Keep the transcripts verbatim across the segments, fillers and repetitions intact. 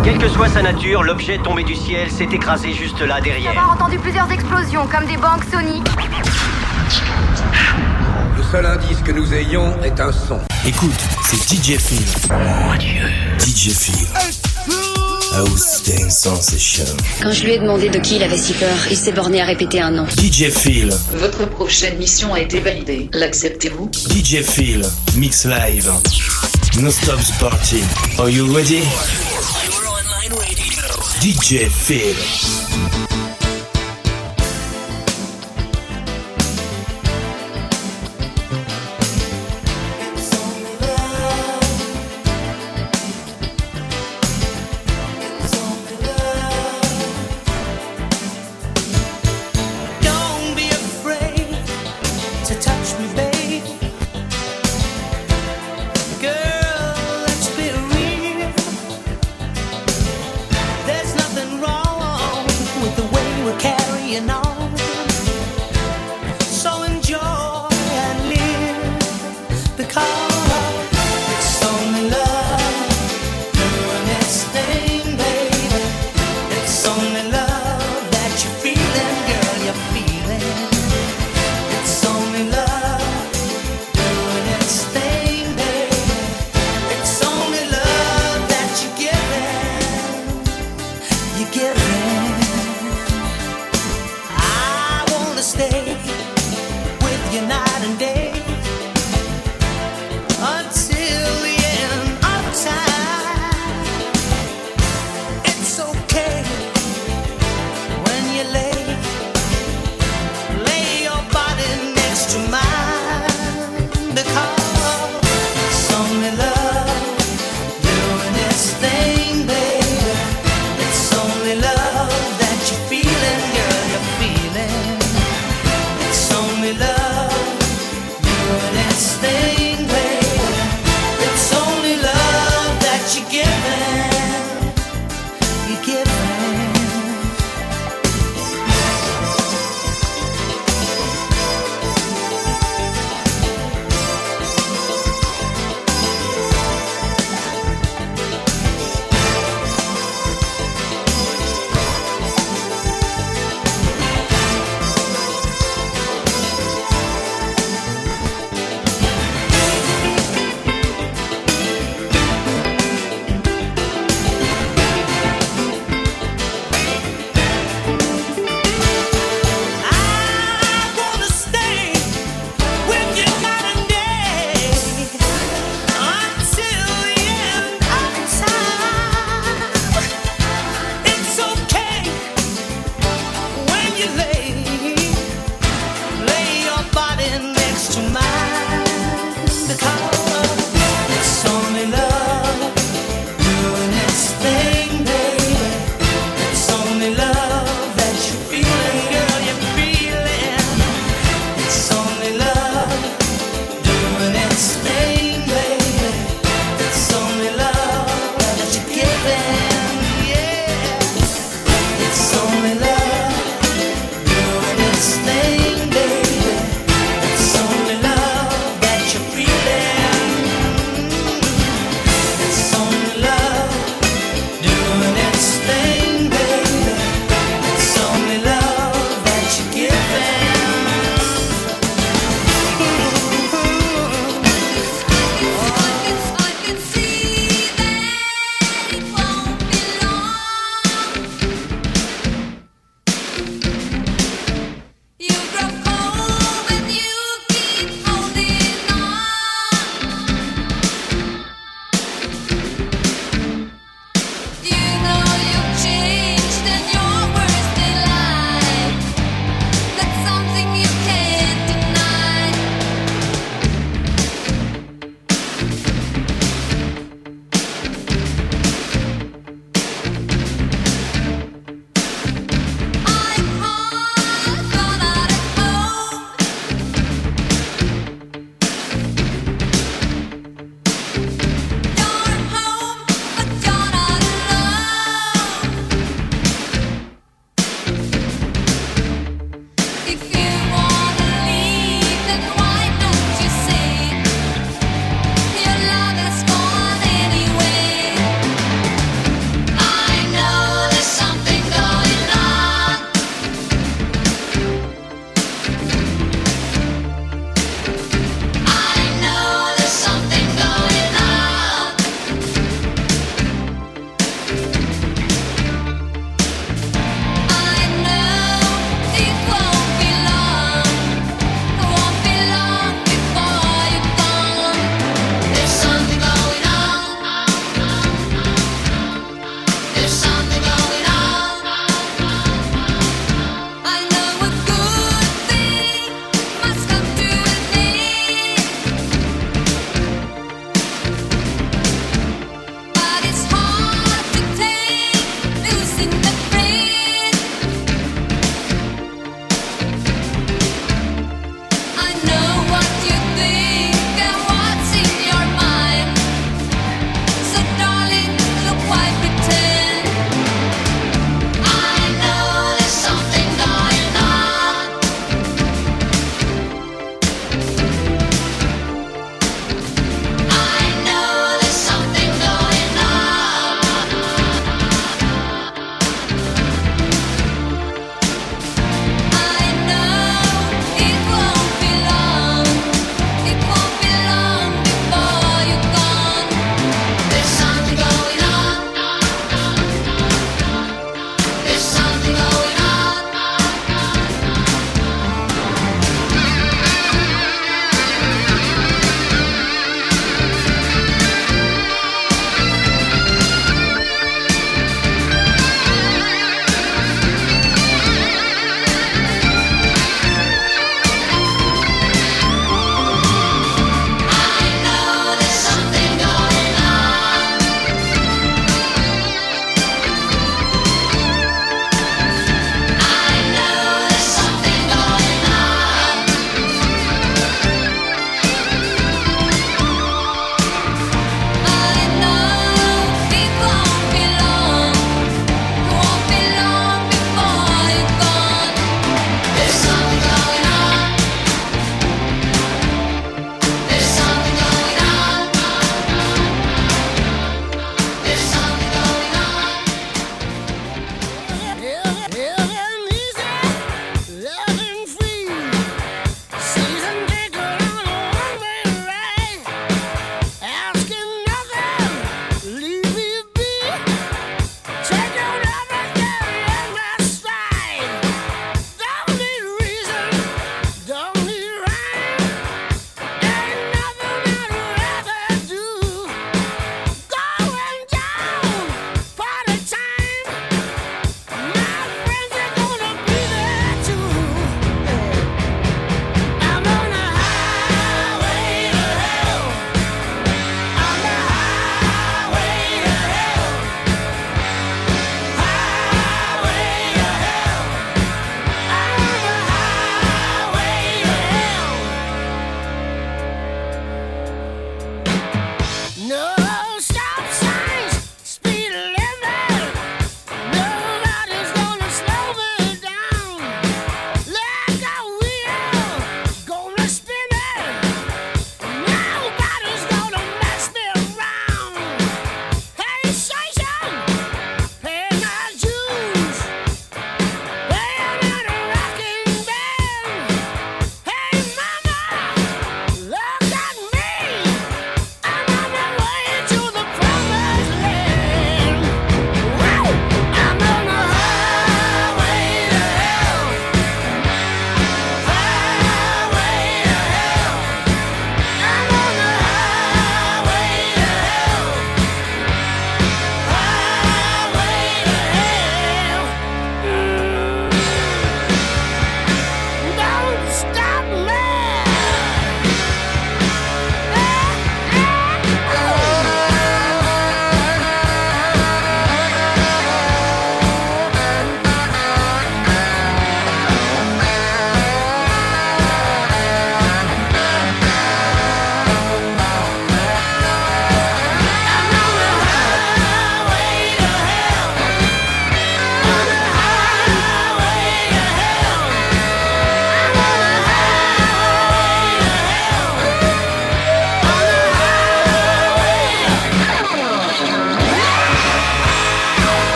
Quelle que soit sa nature, l'objet tombé du ciel s'est écrasé juste là derrière. Avoir entendu plusieurs explosions, comme des banques soniques. Le seul indice que nous ayons est un son. Écoute, c'est D J Phil. Mon Dieu. D J Phil. House Dance Sensation. Quand je lui ai demandé de qui il avait si peur, il s'est borné à répéter un nom. D J Phil. Votre prochaine mission a été validée. L'acceptez-vous? D J Phil. Mix live. No stops party. Are you ready? D J Phil.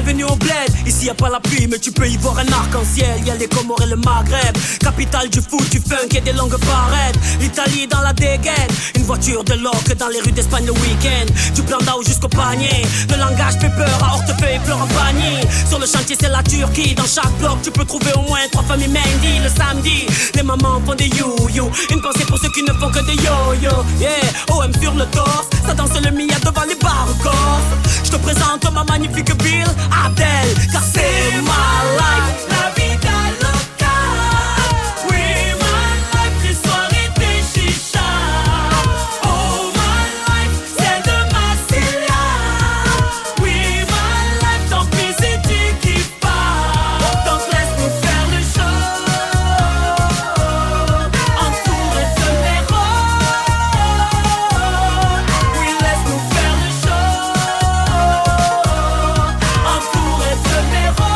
Bienvenue au bled, ici y'a pas la pluie mais tu peux y voir un arc-en-ciel. Y'a les Comores et le Maghreb, capitale du foot, du funk et des longues parades. L'Italie dans la dégaine, une voiture de loc dans les rues d'Espagne le week-end. Du plan d'Ao jusqu'au panier, le langage fait peur à Hortefeux et pleure en panier. Sur le chantier c'est la Turquie, dans chaque bloc tu peux trouver au moins trois familles Mendy. Le samedi, les mamans font des you-you, une pensée pour ceux qui ne font que des yo-yo. Yeah, O M sur le torse, ça danse le Mia devant les bars corse. Je te présente ma magnifique Bill Abdel, car c'est ma life. La vida loca, oui my life, les soirées des chichas. Oh my life, celle de Massilia. Oui my life, tant pis si tu kiffes pas. Donc laisse-nous faire le show, entouré de héros. Oui laisse-nous faire le show, entouré de héros.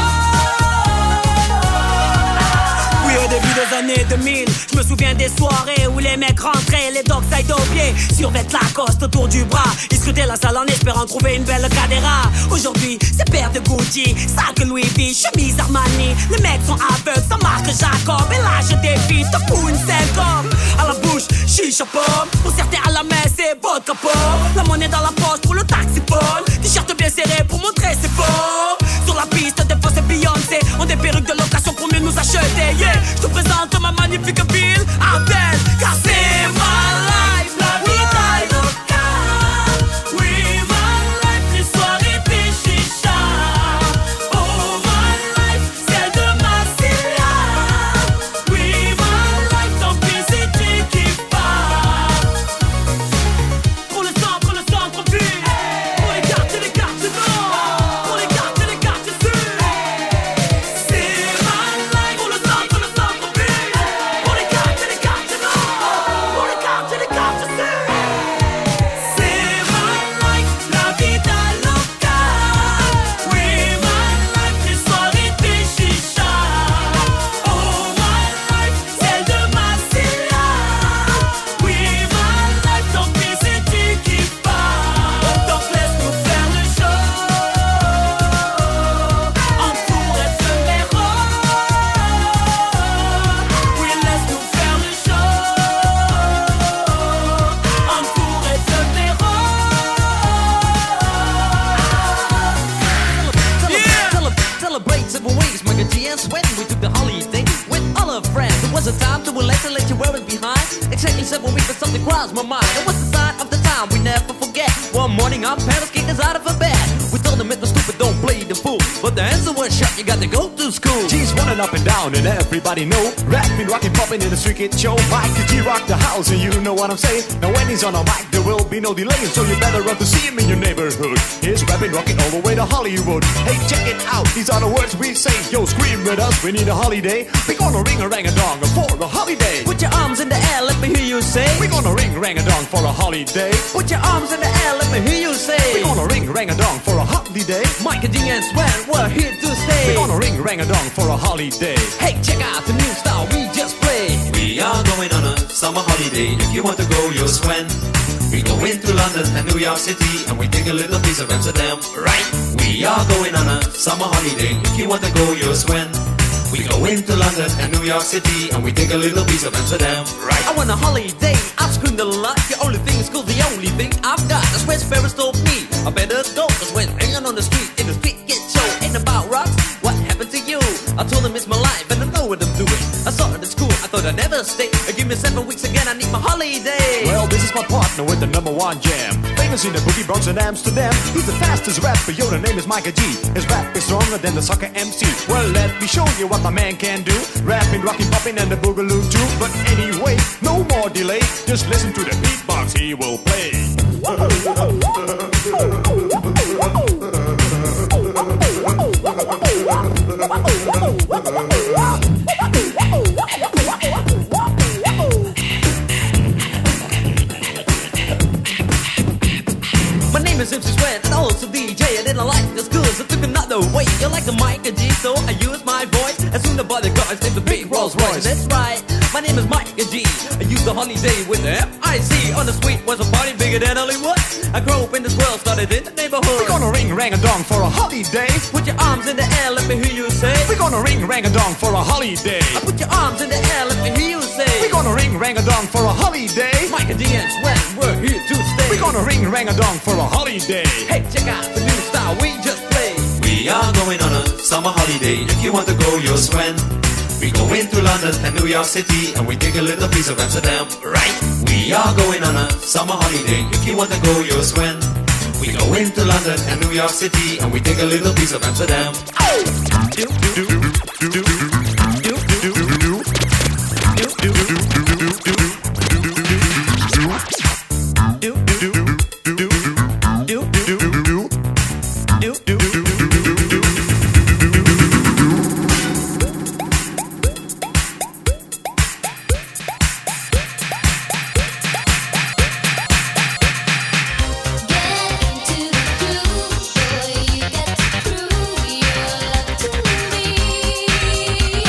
Oui au début des années deux mille, je me souviens des soirées où les mecs rentraient, les dogs side au pied, survêtent Lacoste autour du bras. Ils scrutaient la salle en espérant trouver une belle cadera. Aujourd'hui, c'est paire de Gucci, sac Louis V, chemise Armani. Les mecs sont aveugles, sans marque Jacob. Et là je défie, te fous une syncope. À la bouche, chicha pomme. Pour certains à la messe, c'est vodka pomme. La monnaie dans la poche pour le taxiphone. T-shirt bien serré pour montrer ses forts. Sur la piste, des fois c'est Beyoncé. On des perruques de location pour mieux nous acheter. Yeah, je te présente ma magnifique Bill Abdel, car c'est ma life, la vida loca. Oui, my life, les soirées des chichas. Oh, my life, celle de Massilia. Oui, my life, tant pis si tu kiffes pas. Pour le centre, le centre plus. Pour les cartes et les cartes non. Pour les cartes et les cartes sud. C'est my life. Pour le centre, le centre plus. Pour les cartes et les cartes non. Pour les cartes et les cartes sud. C'est my life, la vida loca. Oui, my life, les soirées des chichas. Oh, my life, celle de Massilia. Oui, my life, tant pis si tu kiffes pas. Donc laisse-nous faire le show, entouré de héros. Oui, laisse-nous faire le show, entouré de héros. Celebrate several ways, Michael G and Sweat. We took the holiday with all our friends. It was a time to relax and let you wear it behind. Exactly seven weeks, but something crossed my mind. It was the sign of the time we never forget. One morning, our parents kicked us out of a bed. We told them it was stupid, don't play the fool. But the answer was shut, you got to go to school. G's running up and down and everybody know. Rapping, rocking, popping in the street kid show. Michael G rock the house and you know what I'm saying. Now when he's on a mic there will be no delay, so you better run to see him in your neighborhood. He's rapping, rocking all the way to Hollywood. Hey, check it out, these are the words we say. Yo, scream with us, we need a holiday. We gonna ring a rang a dong for a holiday. Put your arms in the air, let me hear you say. We gonna ring rang a dong for a holiday. Put your arms in the air, let me hear you say. We gonna ring rang a dong for a holiday. Michael G and Sweat, we're here to stay. We gonna ring rang a dong for a holiday. Hey, check out the new style we just played. We are going on a summer holiday. If you want to go, you'll swim. We go into London and New York City, and we take a little piece of Amsterdam, right? We are going on a summer holiday. If you want to go, you'll swim. We go into London and New York City, and we take a little piece of Amsterdam, right? I want a holiday, I've screamed a lot. The only thing is cool, the only thing I've got. That's where Sparrows told me I better go. Cause when hanging on the street, in the street get show. Ain't about rocks, what happened to you? I told him it's my life and I know what I'm doing. I saw it at school, I thought I'd never stay. Give me seven weeks again, I need my holiday. Well, this is my partner with the number one jam. Famous in the boogie Bronx and Amsterdam. He's the fastest rapper, yo, the name is Michael G. His rap is stronger than the soccer M C. Well, let me show you what my man can do. Rapping, rocking, popping, and the boogaloo too. But anyway, no more delay. Just listen to the beatbox he will play. My name is M C Sweat and also D J. I didn't like the school, so took another way. You like the Michael G, so I used my voice. As soon as the bodyguards named the big Rolls Royce. That's right, My name is Mike G. I used a holiday with the F I C. On the street was a party bigger than Hollywood. I grew up in this world, started in the neighborhood. We're gonna ring rang a dong for a holiday. Put your arms in the air, let me hear you say. We're gonna ring rang a dong for a holiday. Put your arms in the air, let me hear you say. We're gonna ring rang a dong for a holiday. Mike D and Swen, we're here to stay. We're gonna ring rang a dong for a holiday. Hey, check out the new style we just played. We are going on a summer holiday. If you want to go, you'll swim. We go into London and New York City, and we take a little piece of Amsterdam, right? We are going on a summer holiday. If you want to go, you'll swim. We go into London and New York City, and we take a little piece of Amsterdam. Do, do, do, do, do, do, do, do, do. Boy, you got to prove your love to me.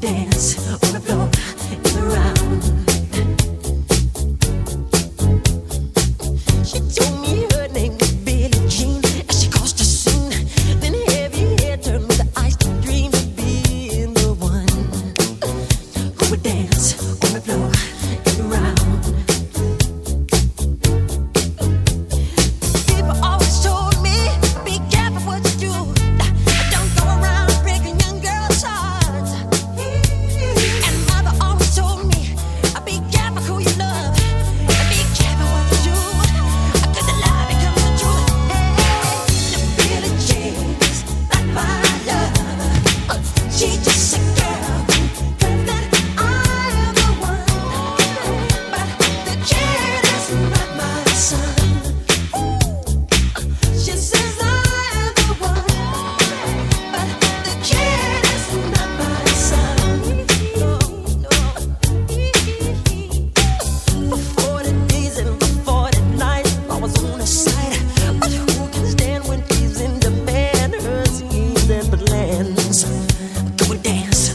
Go and dance.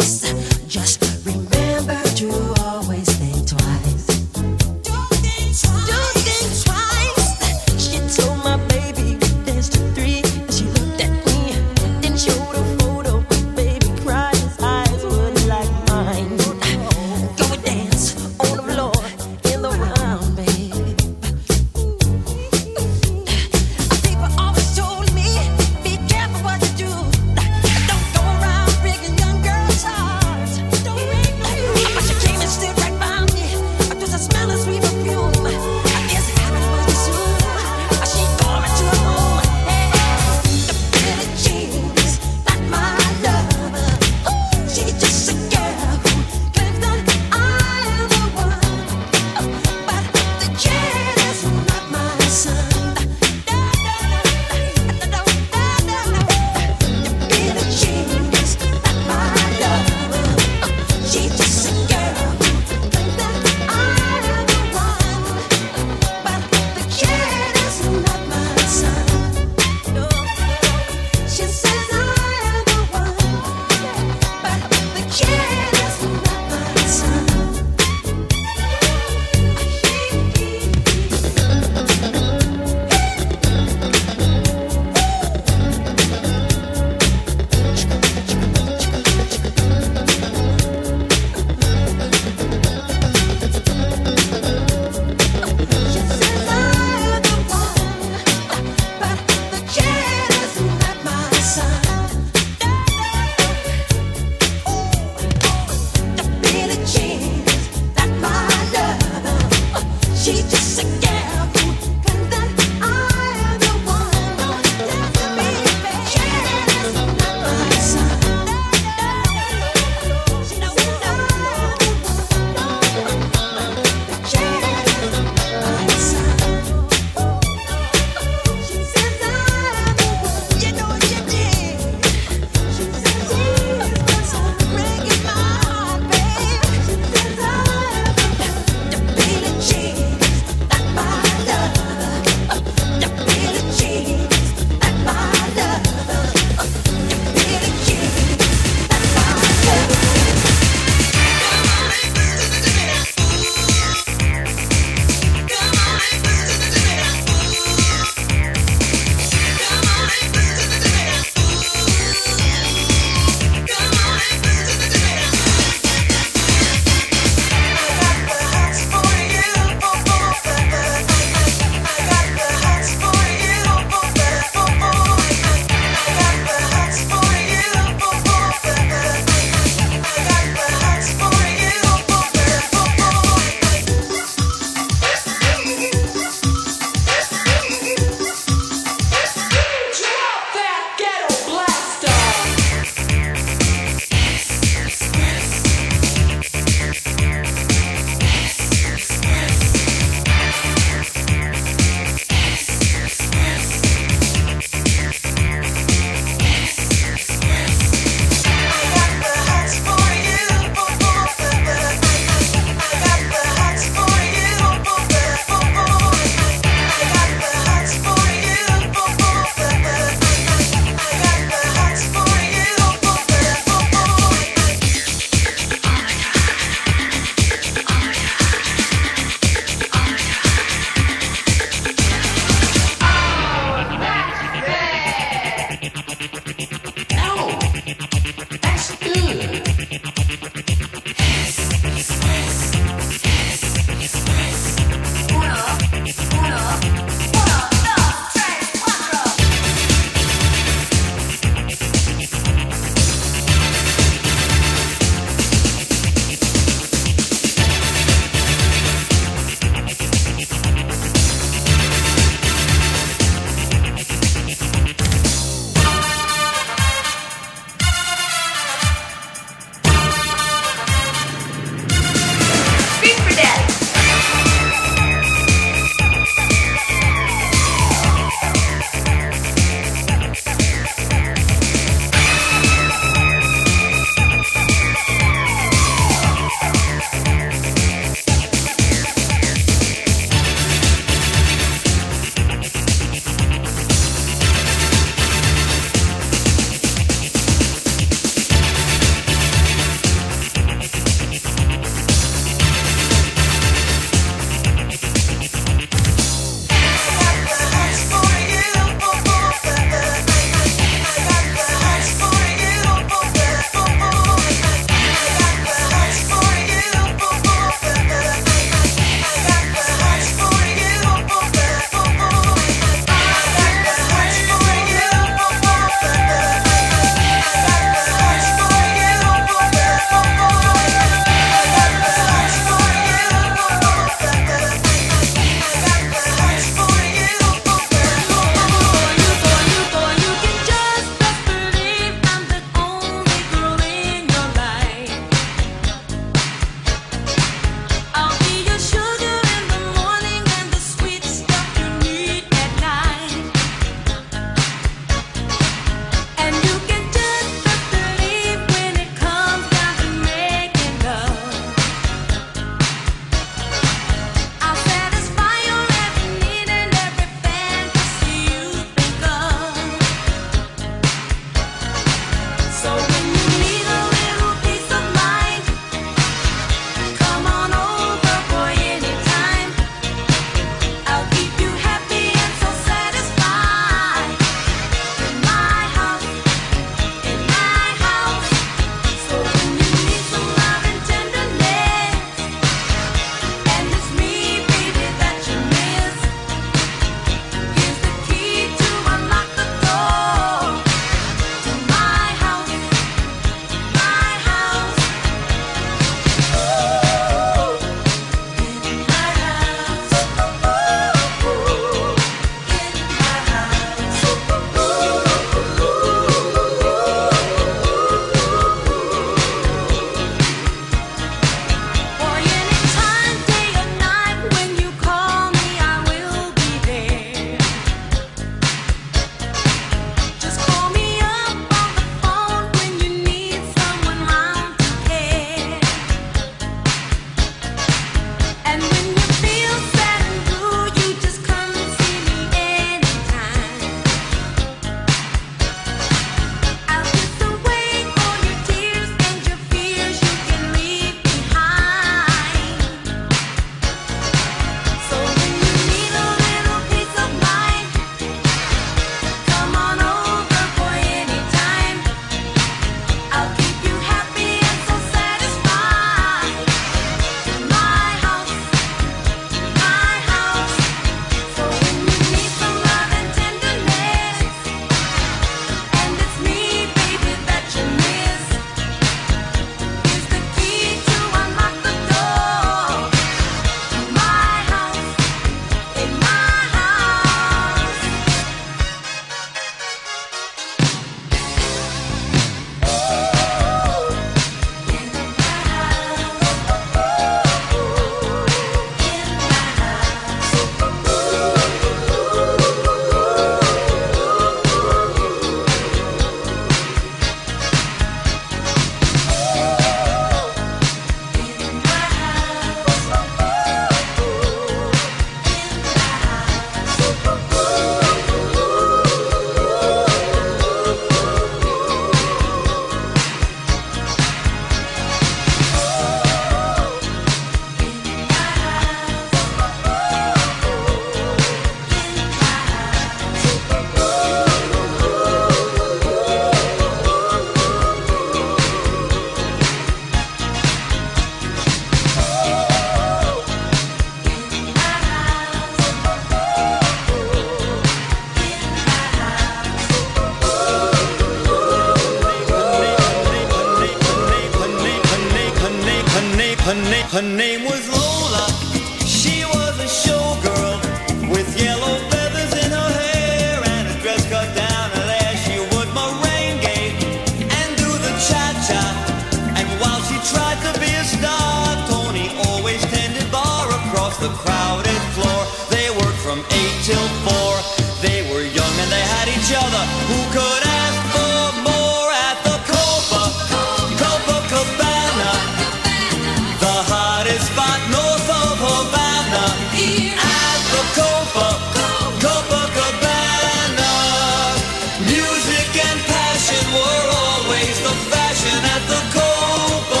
Her name was Lola, she was a showgirl with yellow feathers in her hair and a dress cut down her there. She would merengue and do the cha-cha, and while she tried to be a star, Tony always tended bar across the crowded floor. They worked from eight till four, they were young and they had each other. Who could ask for more at the Copa, Copacabana, the hottest spot north of Havana. At the Copa, Copacabana, music and passion were always the fashion at the Copa.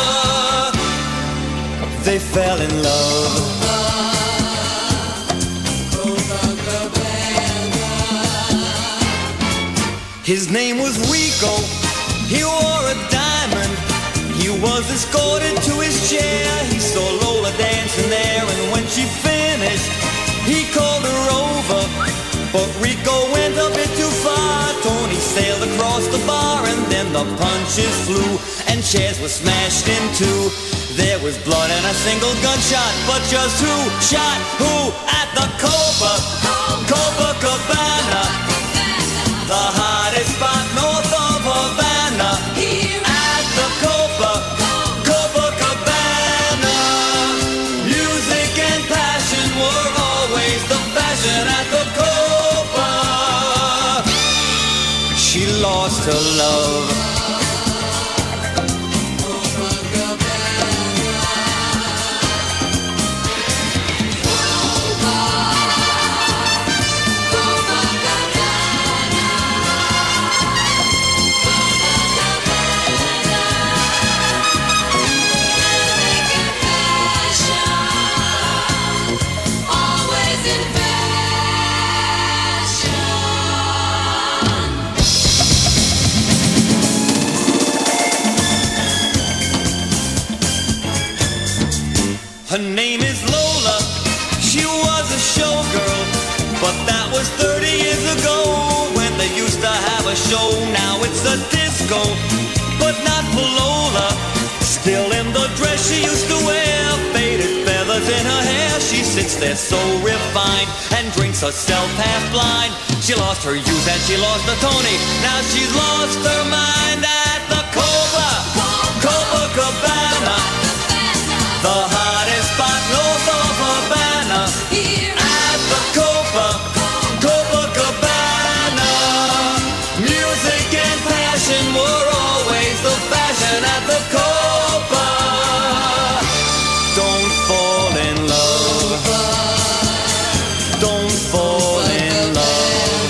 They fell in love. His name was Rico, he wore a diamond. He was escorted to his chair. He saw Lola dancing there, and when she finished, he called her over. But Rico went a bit too far. Tony sailed across the bar, and then the punches flew, and chairs were smashed in two. There was blood and a single gunshot, but just who shot who at the Copa, Copacabana, the hottest spot north of Havana. At the Copa, Copacabana, music and passion were always the fashion at the Copa. She lost her love. Her name is Lola, she was a showgirl, but that was thirty years ago when they used to have a show. Now it's a disco, but not for Lola. Still in the dress she used to wear, faded feathers in her hair. She sits there so refined and drinks herself half blind. She lost her youth and she lost her Tony. Now she's lost her mind at the Copa, Copacabana, the hottest spot north of Havana. At the Copa, Copacabana, music and passion were always the fashion at the Copa. Don't fall in love. Don't fall in love.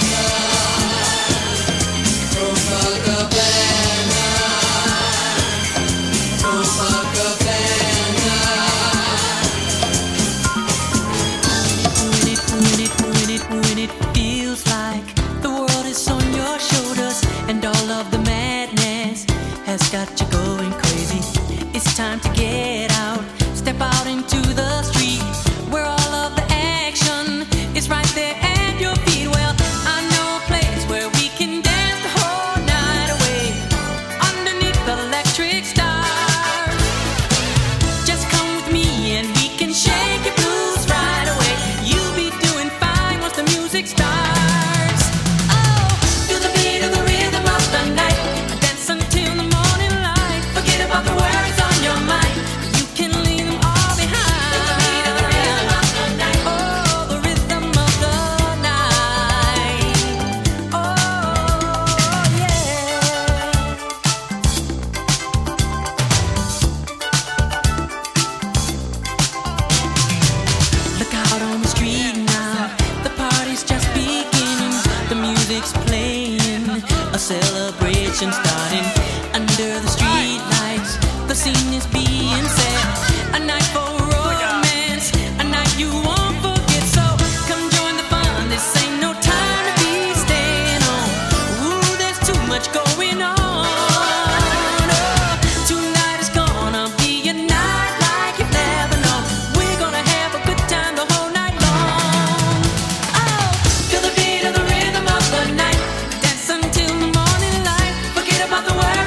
Copacabana, Copacabana. When it feels like the world is on your shoulders and all of the madness has got you going crazy, it's time to get out, step out into the street where all of the action is right there at your feet. Well, I know a place where we can dance the whole night away underneath the electric stars. Just come with me and we can shake your blues right away. You'll be doing fine once the music starts. Oh, feel the beat of the rhythm of the night. Dance until the morning light. Forget about the worries on your mind. You can leave them all behind. Feel the beat of the rhythm of the night. Oh, the rhythm of the night. Oh, yeah. Look out on the street now, the party's just beginning. The music's playing, a celebration starting. Under the street lights, the scene is being set. A night for romance, a night you won't forget. So come join the fun, this ain't no time to be staying home. Ooh, there's too much going on. Oh, tonight is gonna be a night like you've never known. We're gonna have a good time the whole night long. Oh, feel the beat of the rhythm of the night. Dance until the morning light. Forget about the world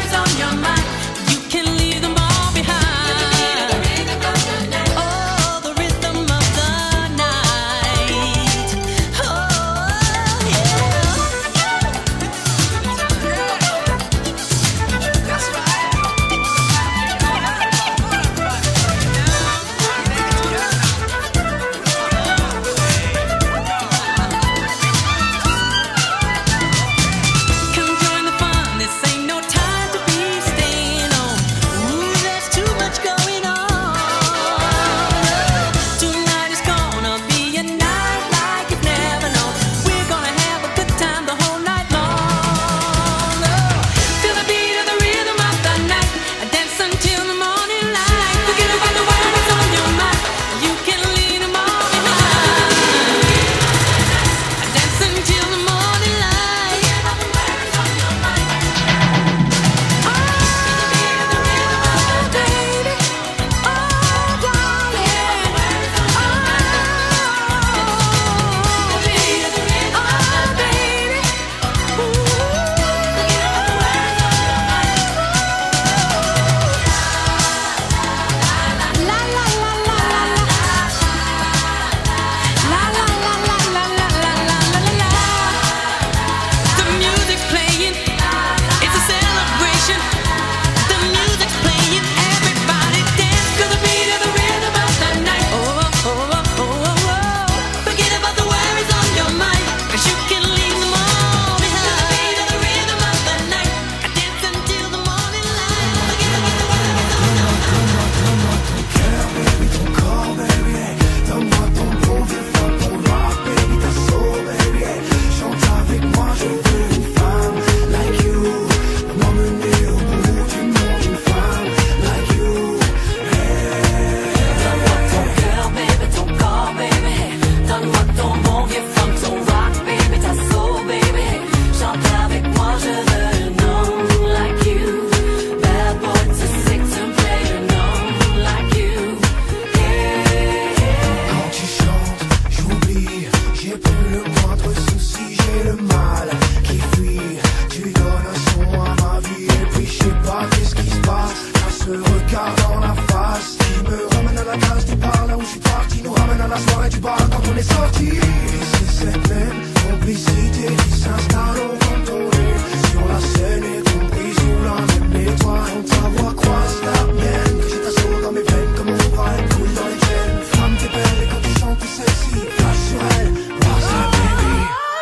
cité qui s'installe au vent tourné. Sur la scène et compris sous la même étoile. Quand ta voix croise la mienne, que j'ai ta soul dans mes veines comme mon bras elle coule dans les chaînes. Femme t'es belle et quand tu chantes t'es sexy. Flash sur elle, what's up baby.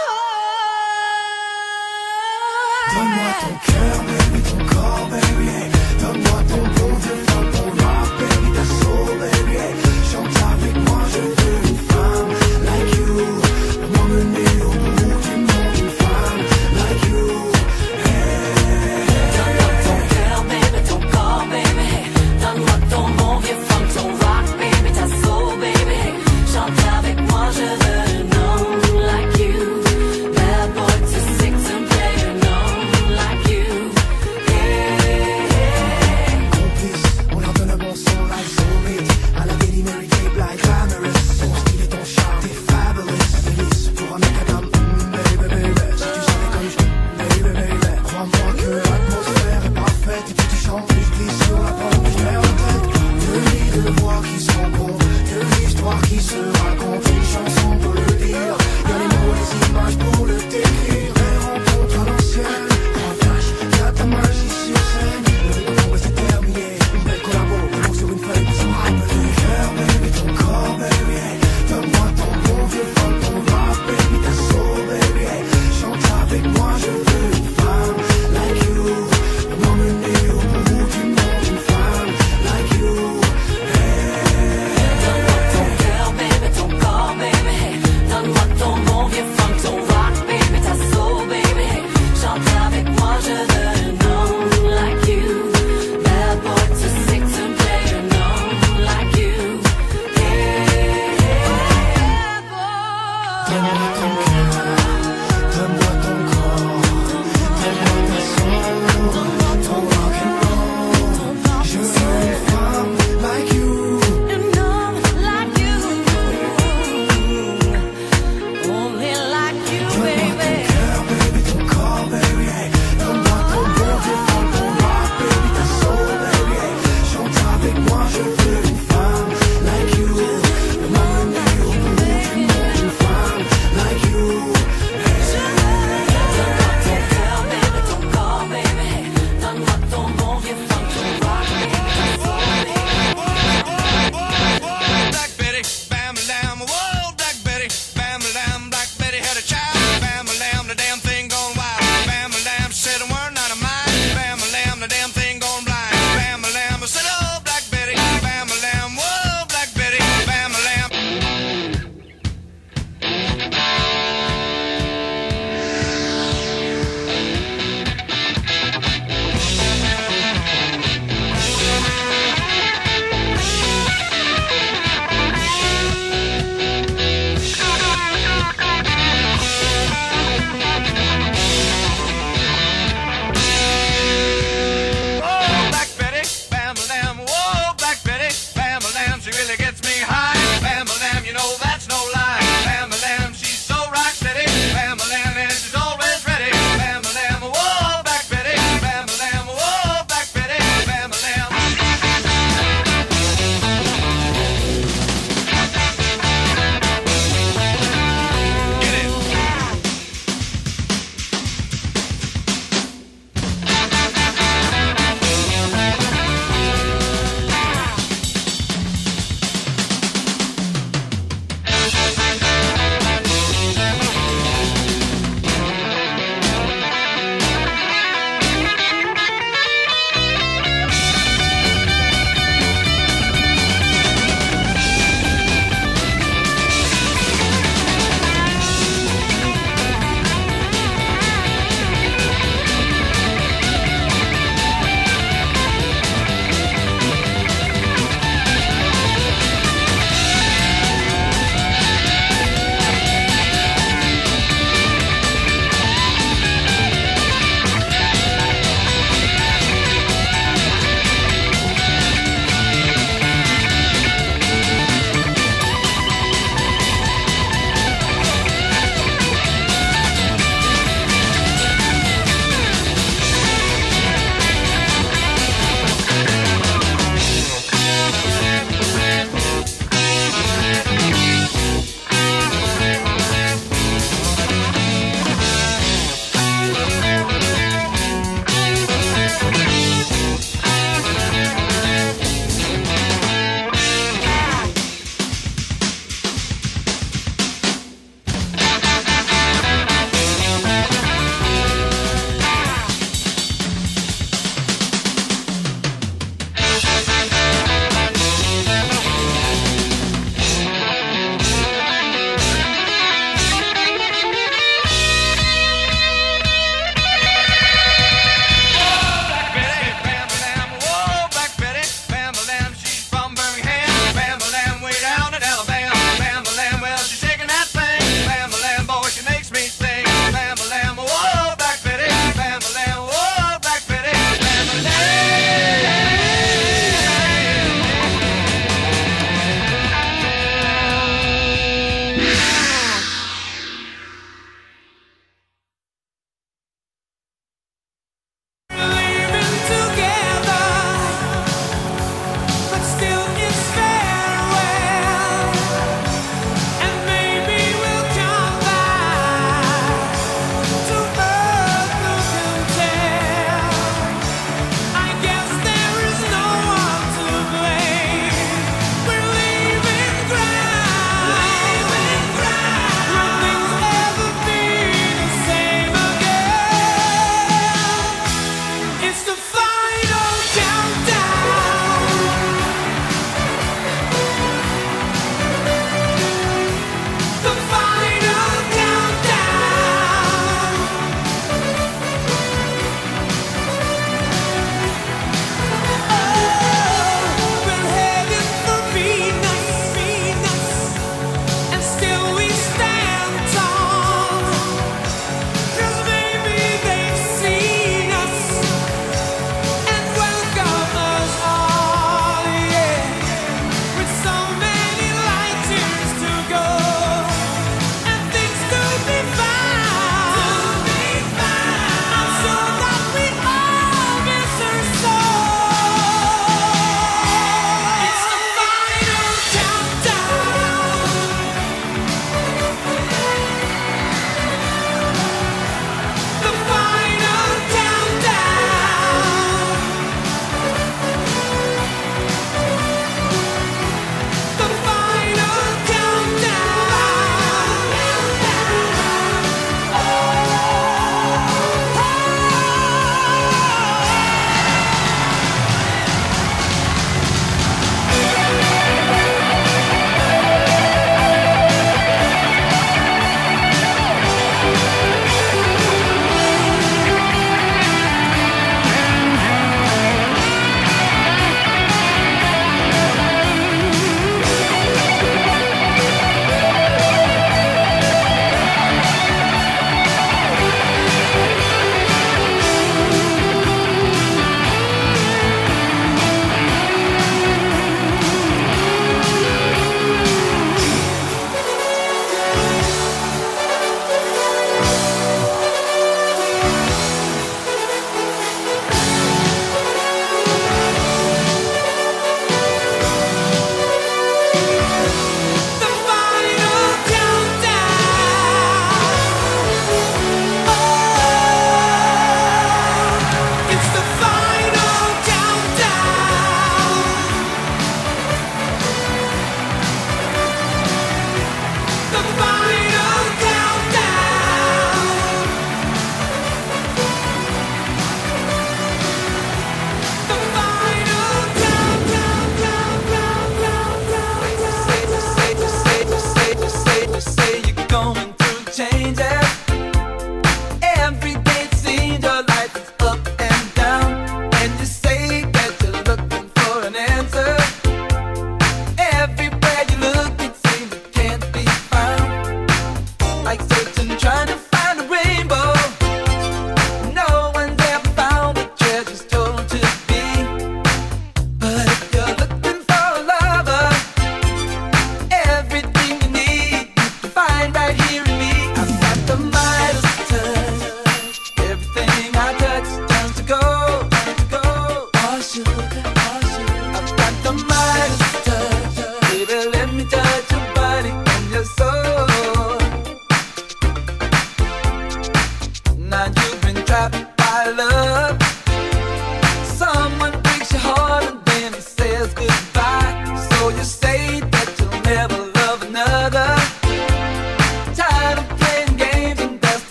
Donne-moi ton cœur baby, ton corps baby. Donne-moi ton bon vieux funk, ton rock baby, ta soul baby. Chante avec moi, je veux une femme like you. M'emmener au bout du monde, une femme like you. Hey. Donne-moi ton cœur baby, ton corps baby. Donne-moi ton bon vieux funk, ton rock baby, ta soul baby. Chante avec moi, je veux un homme like you. Bad boy too sick to play an homme like you.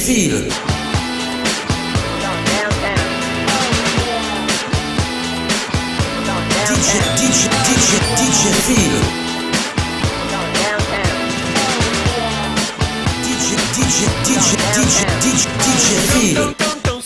Phil. D J, D J, D J, D J Phil. D J, D J, D J, D J, D J, D J Phil.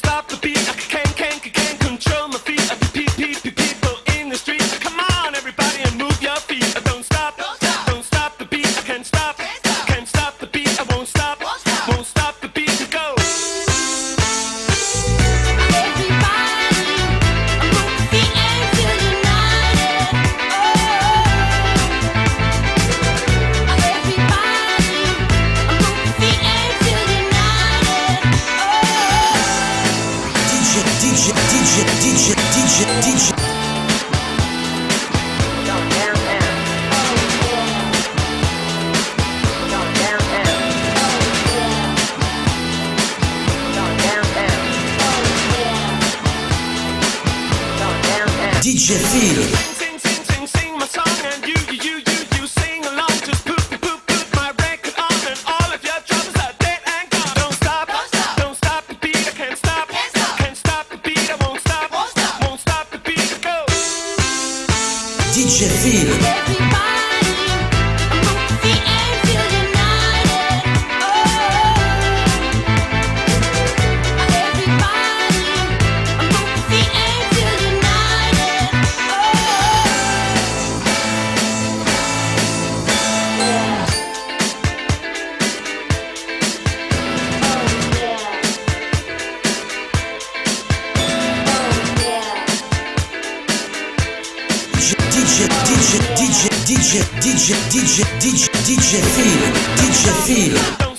D J Phil. Sing, sing, sing, sing my song, and you, you, you, you, you sing along. Just put, put, put, put my record on, and all of your troubles are dead and gone. Don't stop, don't stop, don't stop the beat. I can't stop, can't stop, can't stop the beat. I won't stop, won't stop, won't stop the beat. Go. D J Phil. D J, D J, D J, D J, D J, D J Phil, D J Phil.